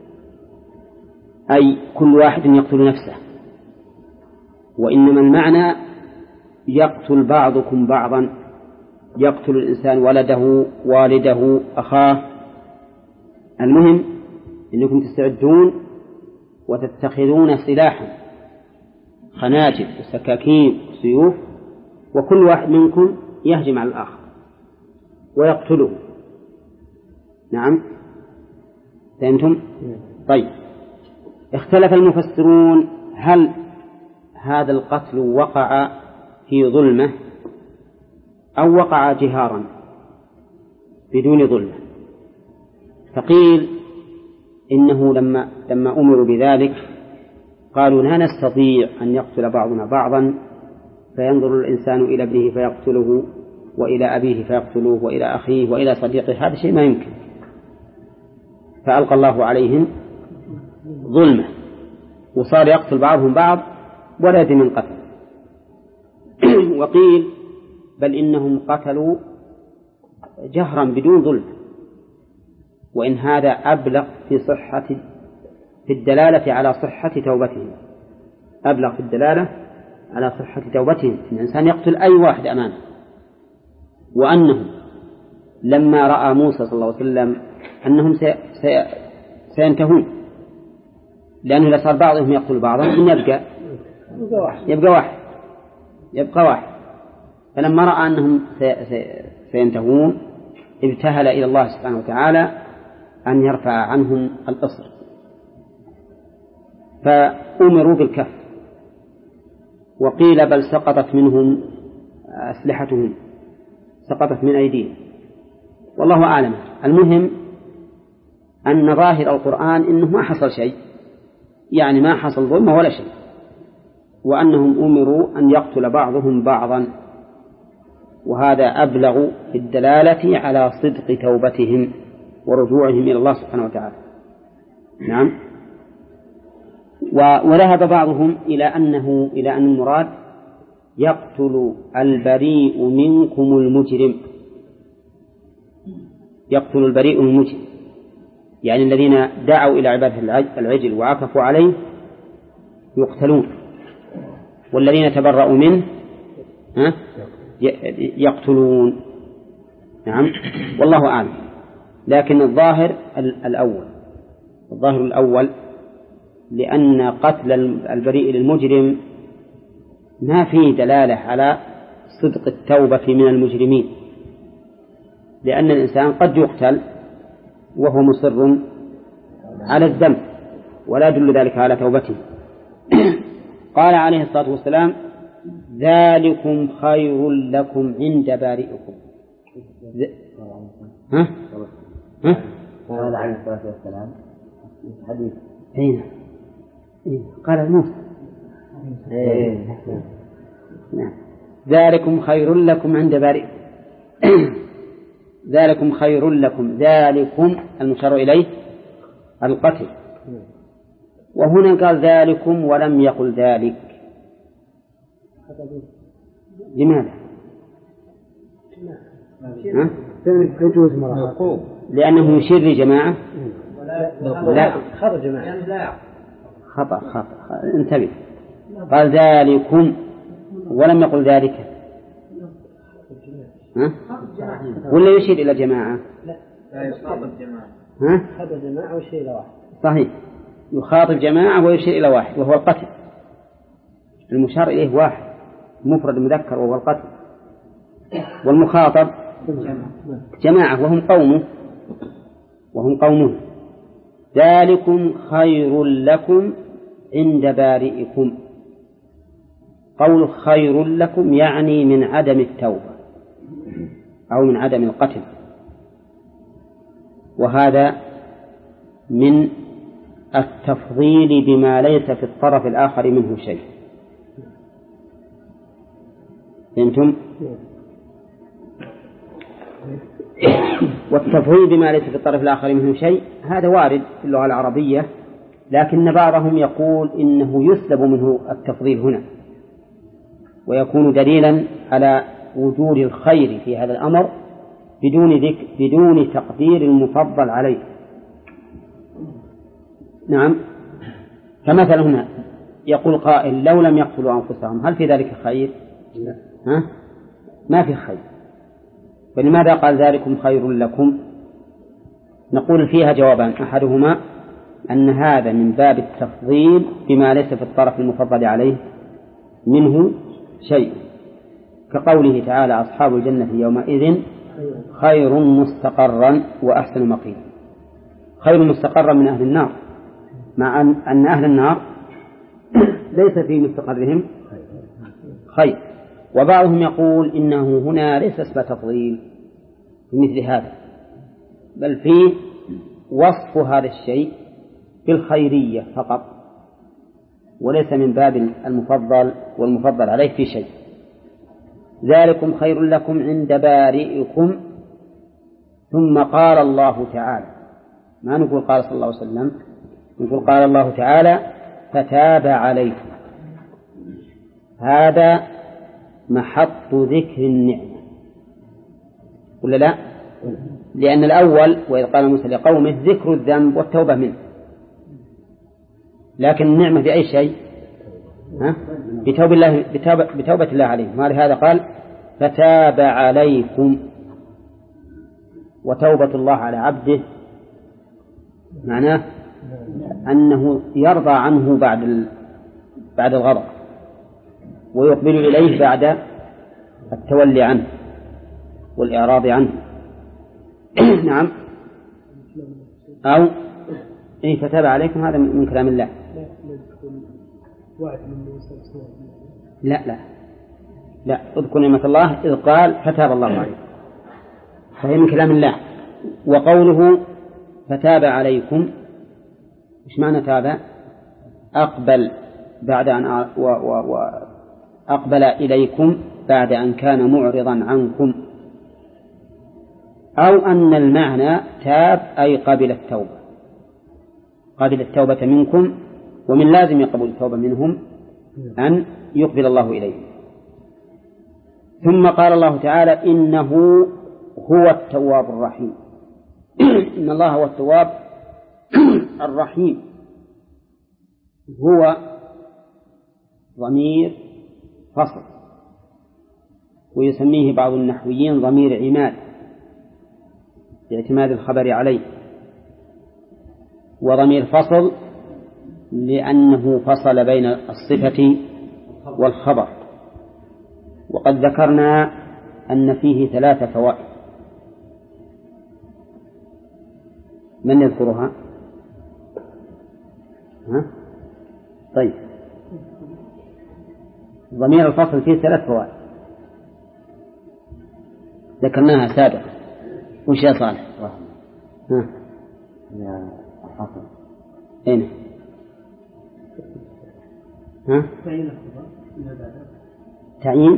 S3: أي كل واحد يقتل نفسه، وإنما المعنى يقتل بعضكم بعضا، يقتل الإنسان ولده والده أخاه. المهم أنكم تستعدون وتتخذون سلاحا خناجر وسكاكين وسيوف وكل واحد منكم يهجم على الآخر ويقتله. نعم فهمتم؟ طيب اختلف المفسرون هل هذا القتل وقع في ظلمة أو وقع جهارا بدون ظلمة. فقيل إنه لما, لما أمروا بذلك قالوا لا نستطيع أن يقتل بعضنا بعضا فينظر الإنسان إلى ابنه فيقتله وإلى أبيه فيقتلوه وإلى أخيه وإلى صديقه، هذا شيء ما يمكن. فألقى الله عليهم ظلمة وصار يقتل بعضهم بعض ولا يدري من قتل. وقيل بل إنهم قتلوا جهرا بدون ظلم، وإن هذا أبلغ في صحة في الدلالة على صحة توبتهم، أبلغ في الدلالة على صحة توبتهم. إن الإنسان يقتل أي واحد أمامه، وأنهم لما رأى موسى صلى الله عليه وسلم أنهم سي... سي... سينتهون، لأنه إذا صار بعضهم يقتل بعضا من يبقى يبقى واحد يبقى واحد فلما رأى أنهم سي... سي... سينتهون ابتهل إلى الله سبحانه وتعالى أن يرفع عنهم القصر، فأمروا بالكف. وقيل بل سقطت منهم أسلحتهم، سقطت من أيديهم، والله أعلم. المهم أن ظاهر القرآن إنه ما حصل شيء، يعني ما حصل ظلمة ولا شيء، وأنهم أمروا أن يقتل بعضهم بعضا، وهذا أبلغ في الدلالة على صدق توبتهم ورجوعهم إلى الله سبحانه وتعالى. نعم. وذهب بعضهم إلى أنه إلى أن المراد يقتل البريء منكم المجرم، يقتل البريء من المجرم، يعني الذين دعوا إلى عبادة العجل وعكفوا عليه يقتلون، والذين تبرؤوا منه يقتلون. نعم والله أعلم. لكن الظاهر الأول الظاهر الأول لأن قتل البريء للمجرم ما فيه دلالة على صدق التوبة من المجرمين، لأن الإنسان قد يقتل وهو مصر على الذنب ولا يدل ذلك على توبته. قال عليه الصلاة والسلام ذلكم خير لكم عند بارئكم. ها؟ ها؟
S4: قال عليه الصلاة والسلام حديث
S3: أين؟ قال موسى نعم ذلكم خير لكم عند بارئكم. ذلكم خير لكم، ذلكم المشار إليه القتل، وهنا قال ذلكم ولم يقل ذلك. لماذا؟ ها؟ لأنه يشير لجماعة. لا
S4: خطأ جماعة
S3: خطأ خطأ انتبه. قال ذلكم ولم يقل ذلك، ها؟ ولا يشير إلى جماعة؟
S4: لا يخاطب جماعة.
S3: ها؟
S4: يخاطب جماعة ويشير إلى واحد.
S3: صحيح، يخاطب جماعة ويشير إلى واحد وهو القتل. المشار إليه واحد مفرد مذكر وهو القتل، والمخاطب جماعة وهم قومه وهم قومه. ذلكم خير لكم عند بارئكم. قول خير لكم يعني من عدم التوبة أو من عدم القتل، وهذا من التفضيل بما ليس في الطرف الآخر منه شيء. فهمتم؟ والتفضيل بما ليس في الطرف الآخر منه شيء هذا وارد في اللغة العربية، لكن بعضهم يقول إنه يسلب منه التفضيل هنا ويكون دليلا على وجود الخير في هذا الأمر بدون ذكر بدون تقدير المفضل عليه. نعم. فمثلا هنا يقول قائل لو لم يقتلوا أنفسهم هل في ذلك خير؟ ها؟ ما في خير. فلماذا قال ذلكم خير لكم؟ نقول فيها جوابان، أحدهما أن هذا من باب التفضيل بما ليس في الطرف المفضل عليه منه شيء، كقوله تعالى أصحاب الجنة يومئذ خير مستقرا وأحسن مقيلا. خير مستقرا من أهل النار، مع أن أهل النار ليس في مستقرهم خير. وبعضهم يقول إنه هنا ليس اسم تفضيل بمثل هذا، بل فيه وصف هذا الشيء بالخيرية فقط، وليس من باب المفضل والمفضل عليه في شيء. ذلكم خير لكم عند بارئكم. ثم قال الله تعالى، ما نقول قال صلى الله عليه وسلم، نقول قال الله تعالى فتاب عليكم. هذا محط ذكر النعمة ولا لا؟ لأن الأول وإذ قال موسى لقومه ذكر الذنب والتوبة منه، لكن النعمة بأي شيء؟ ها؟ بتوبة الله, بتوبة, بتوبة الله عليهم. ولهذا قال فتاب عليكم. وتوبة الله على عبده معناه أنه يرضى عنه بعد بعد الغضب، ويقبل إليه بعد التولي عنه والإعراض عنه. نعم. أو إن فتاب عليكم هذا من كلام الله. لا لا لا اذكر نعمة الله إذ قال فتاب الله عليكم، فهي من كلام الله. وقوله فتاب عليكم إيش معنى تاب؟ أقبل بعد أن و و و أقبل إليكم بعد أن كان معرضا عنكم. أو أن المعنى تاب أي قبل التوبة، قبل التوبة منكم، ومن لازم قبول التوبة منهم أن يقبل الله إليهم. ثم قال الله تعالى إنه هو التواب الرحيم. إن الله هو التواب الرحيم. هو ضمير فصل، ويسميه بعض النحويين ضمير عماد باعتماد الخبر عليه، وضمير فصل لأنه فصل بين الصفة والخبر. وقد ذكرنا أن فيه ثلاثة فوائد، من يذكرها؟ ها؟ طيب، ضمير الفصل فيه ثلاث فوائد ذكرناها سابقا. وش يا صالح؟ ها؟
S4: يا الفصل
S3: أين؟ ها؟ تعيين؟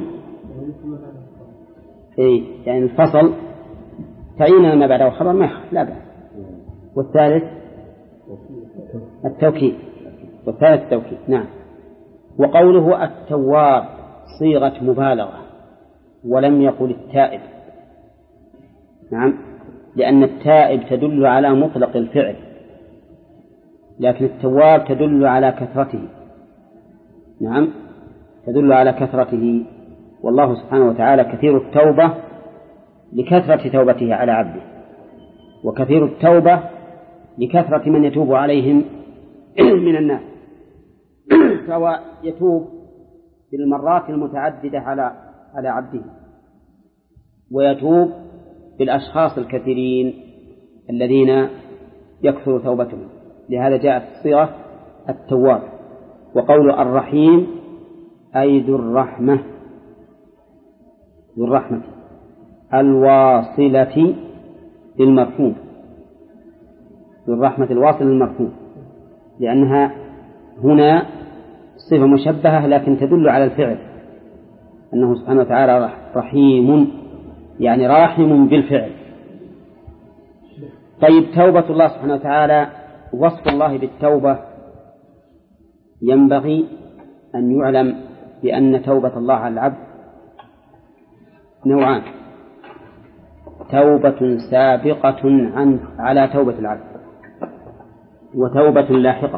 S3: إيه، يعني الفصل تعيين ما بعده خبر ما لا بأس. والثالث التوكيد، والثالث التوكيد. نعم. وقوله التواب صيغة مبالغة، ولم يقل التائب. نعم، لأن التائب تدل على مطلق الفعل، لكن التواب تدل على كثرته. نعم، تدل على كثرته. والله سبحانه وتعالى كثير التوبة لكثرة توبته على عبده، وكثير التوبة لكثرة من يتوب عليهم من الناس. فهو يتوب بالمرات المتعددة على على عبده، ويتوب بالأشخاص الكثيرين الذين يكثر توبتهم. لهذا جاءت الصيغة التواب. وقول الرحيم أي ذو الرحمة، ذو الرحمة الواصلة للمرحوم، ذو الرحمة الواصلة للمرحوم، لأنها هنا صفة مشبهة لكن تدل على الفعل، أنه سبحانه وتعالى رحيم، يعني راحم بالفعل. طيب، توبة الله سبحانه وتعالى، وصف الله بالتوبة ينبغي أن يعلم بأن توبة الله على العبد نوعان: توبة سابقة عن على توبة العبد، وتوبة لاحقة.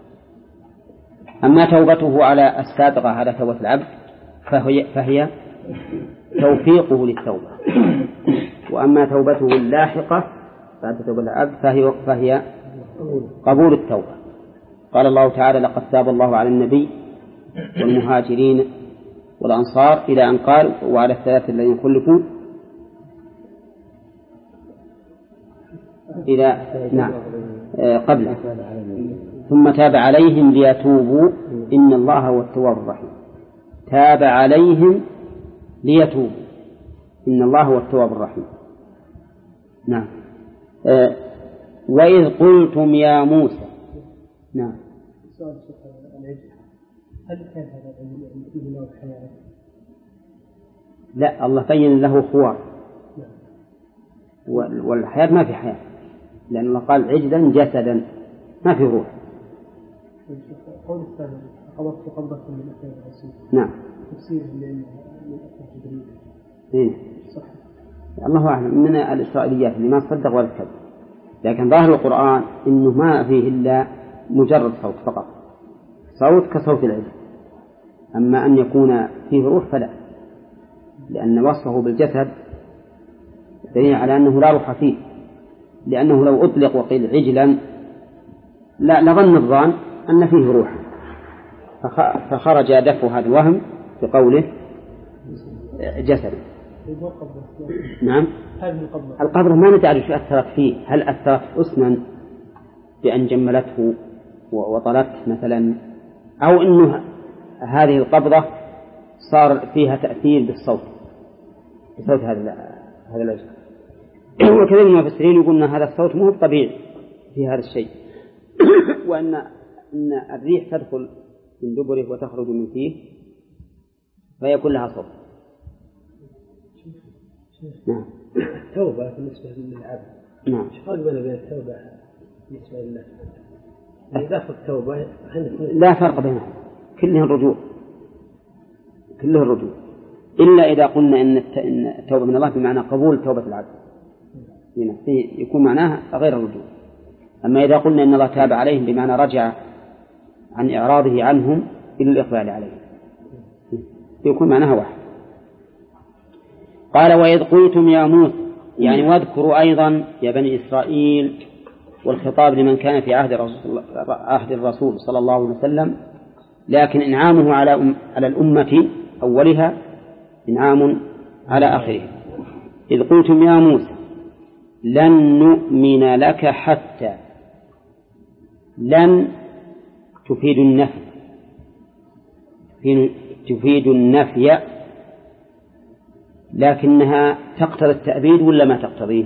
S3: أما توبته على السابقة على توبة العبد فهي, فهي توفيقه للتوبة، وأما توبته اللاحقة بعد توبة العبد فهي, فهي قبول التوبة. قال الله تعالى لقد تاب الله على النبي والمهاجرين والأنصار إلى أن قال وعلى الثلاثة الذين خلفوا إلى نعم قبله ثم تاب عليهم ليتوبوا إن الله هو التواب الرحيم. تاب عليهم ليتوبوا إن الله هو التواب الرحيم. نعم. أه وإذ قلتم يا موسى. نعم.
S5: هل كان هذا فيه له حياة؟
S3: لا، الله بين له خوار، والحياة ما في حياة، لأن الله قال عجلا جسدا ما في روح.
S5: قول الثاني قبضت قبضة من أثناء الرسول.
S3: نعم.
S5: تفسير من أثناء جبريل.
S3: إيه.
S5: صح.
S3: الله أعلم من الإسرائيليات اللي ما صدق ولا كذب، لكن ظاهر القرآن إنه ما فيه إلا مجرد صوت فقط، صوت كصوت العجل. أما أن يكون فيه روح فلا، لأن وصفه بالجسد دليل على أنه لا روح فيه، لأنه لو أطلق وقيل عجلا لا لظن الظان أن فيه روح، فخرج دفع هذا الوهم بقوله جسد. نعم. القبضة ما ندري شو أثرت فيه، هل أثرت حسنا بأن جملته وطلت مثلا، أو أنه هذه القبضة صار فيها تأثير بالصوت بصوت هذا هذا الأجل. وكثير من المفسرين يقولون هذا الصوت مو طبيعي في هذا الشيء، وأن أن الريح تدخل من دبره وتخرج من فيه فيكون لها صوت. نعم.
S5: التوبة بالنسبة للعبد.
S3: نعم.
S5: ايش فرق بين التوبة بالنسبة لله؟ إذا التوبة
S3: لا فرق بينهم، كلها الرجوع، كلها الرجوع، إلا إذا قلنا إن التوبة من الله بمعنى قبول توبة العبد، هنا يكون معناها غير الرجوع. أما إذا قلنا إن الله تاب عليهم بمعنى رجع عن إعراضه عنهم إلى الإقبال عليهم، يكون معناها واحد. قال وإذ قلتم يا موسى، يعني واذكروا أيضا يا بني إسرائيل، والخطاب لمن كان في عهد الرسول, عهد الرسول صلى الله عليه وسلم، لكن إنعامه على أم على الأمة أولها إنعام على آخرها. إذ قلتم يا موسى لن نؤمن لك حتى، لن تفيد النفي، تفيد النفي، لكنها تقتضي التأبيد ولا ما تقتضيه؟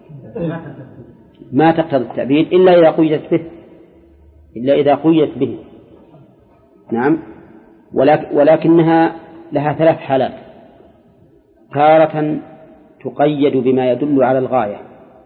S3: ما تقتضي التأبيد إلا إذا قيدت به، إلا إذا قيدت به. نعم. ولكنها لها ثلاث حالات: تارة تقيد بما يدل على الغاية،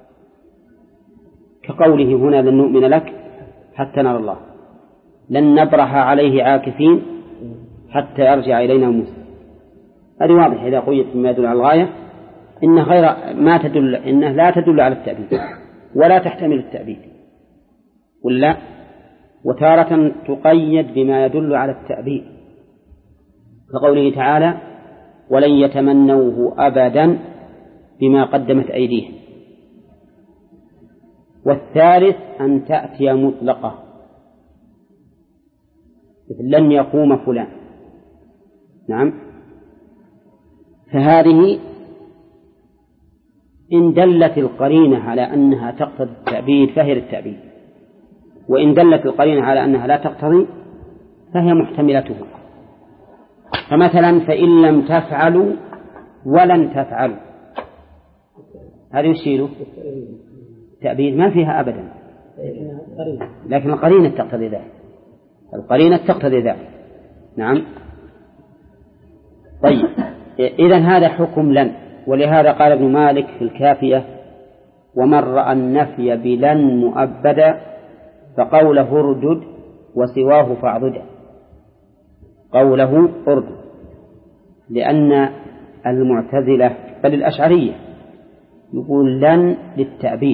S3: كقوله هنا لن نؤمن لك حتى نرى الله، لن نبرح عليه عاكفين حتى يرجع إلينا موسى. هذه واضحة إذا قيدت بما يدل على الغاية، إنها غير ما تدل، إنها لا تدل على التأبيد ولا تحتمل التأبيد ولا. وتارة تقيد بما يدل على التأبيد، كقوله تعالى ولن يتمنوه أبدا بما قدمت أيديهم. والثالث أن تأتي مطلقة، مثل لن يقوم فلان. نعم. فهذه إن دلت القرينة على أنها تقتضي التأبيد فهي للتأبيد، وإن دلت القرينة على أنها لا تقتضي فهي محتملته. فمثلا فإن لم تفعلوا ولن تفعلوا، هذا يشيله تأبيد ما فيها أبدا، لكن القرينة تقتضي ذلك، القرينة تقتضي ذلك. نعم. طيب إذن هذا حكم لن، ولهذا قال ابن مالك في الكافية ومن رأى النفي بلن مؤبدا فقوله اردد وسواه فاعضدا، قوله اردد، لأن المعتزلة بل الأشعرية يقول لن للتأبيد،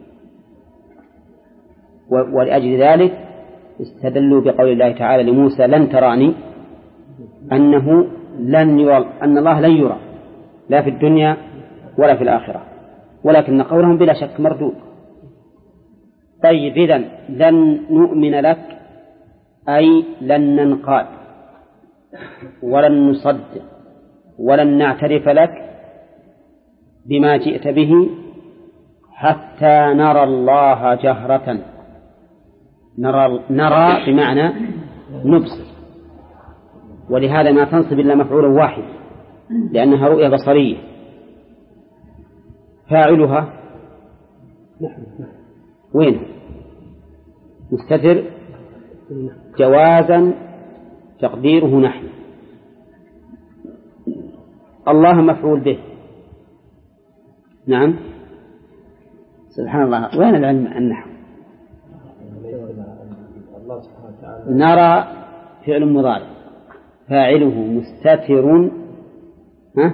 S3: ولأجل ذلك استدلوا بقول الله تعالى لموسى لن تراني، أنه لن يرى، أن الله لن يرى لا في الدنيا ولا في الآخرة، ولكن قولهم بلا شك مردود، طيب إذن لن نؤمن لك أي لن ننقاد ولن نصدق ولن نعترف لك بما جئت به حتى نرى الله جهرة. نرى, نرى بمعنى نبصر، ولهذا ما تنصب إلا مفعول واحد لأنها رؤية بصرية. فاعلها وين؟ مستتر جوازا تقديره نحن. الله مفعول به. نعم سبحان الله، وين العلم النحو؟ نرى فعل مضارع فاعله مستتر ها؟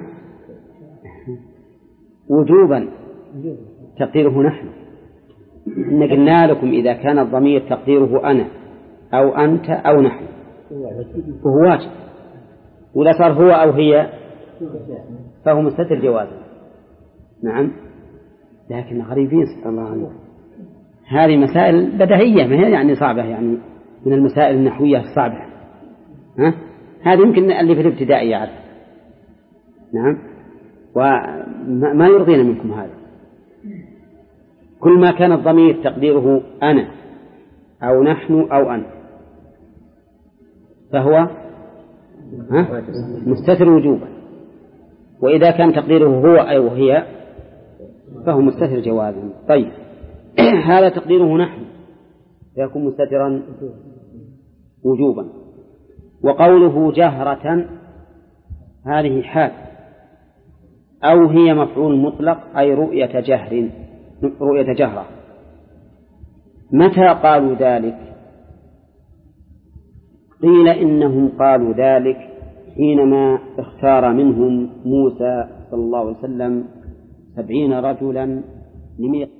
S3: وجوبا تقديره نحن. إن قلنا لكم إذا كان الضمير تقديره أنا أو أنت أو نحن فهو واجب، ولا صار هو أو هي فهو مستتر جوازا. نعم لكن غريبين صلى الله عليه وسلم. هذه مسائل بديهية، ما هي يعني صعبة، يعني من المسائل النحوية الصعبة. ها؟ هذه يمكن اللي في الابتدائي يعرف. نعم وما يرضينا منكم هذا. كل ما كان الضمير تقديره أنا أو نحن أو أنت فهو ها؟ مستتر وجوبا، وإذا كان تقديره هو أو هي فهو مستتر جوازا. طيب هذا تقديره نحن فيكون مستترا وجوبا. وقوله جهرة هذه حال أو هي مفعول مطلق أي رؤية جهر، رؤية جهرة. متى قالوا ذلك؟ قيل إنهم قالوا ذلك حينما اختار منهم موسى صلى الله عليه وسلم سبعين رجلا لميقات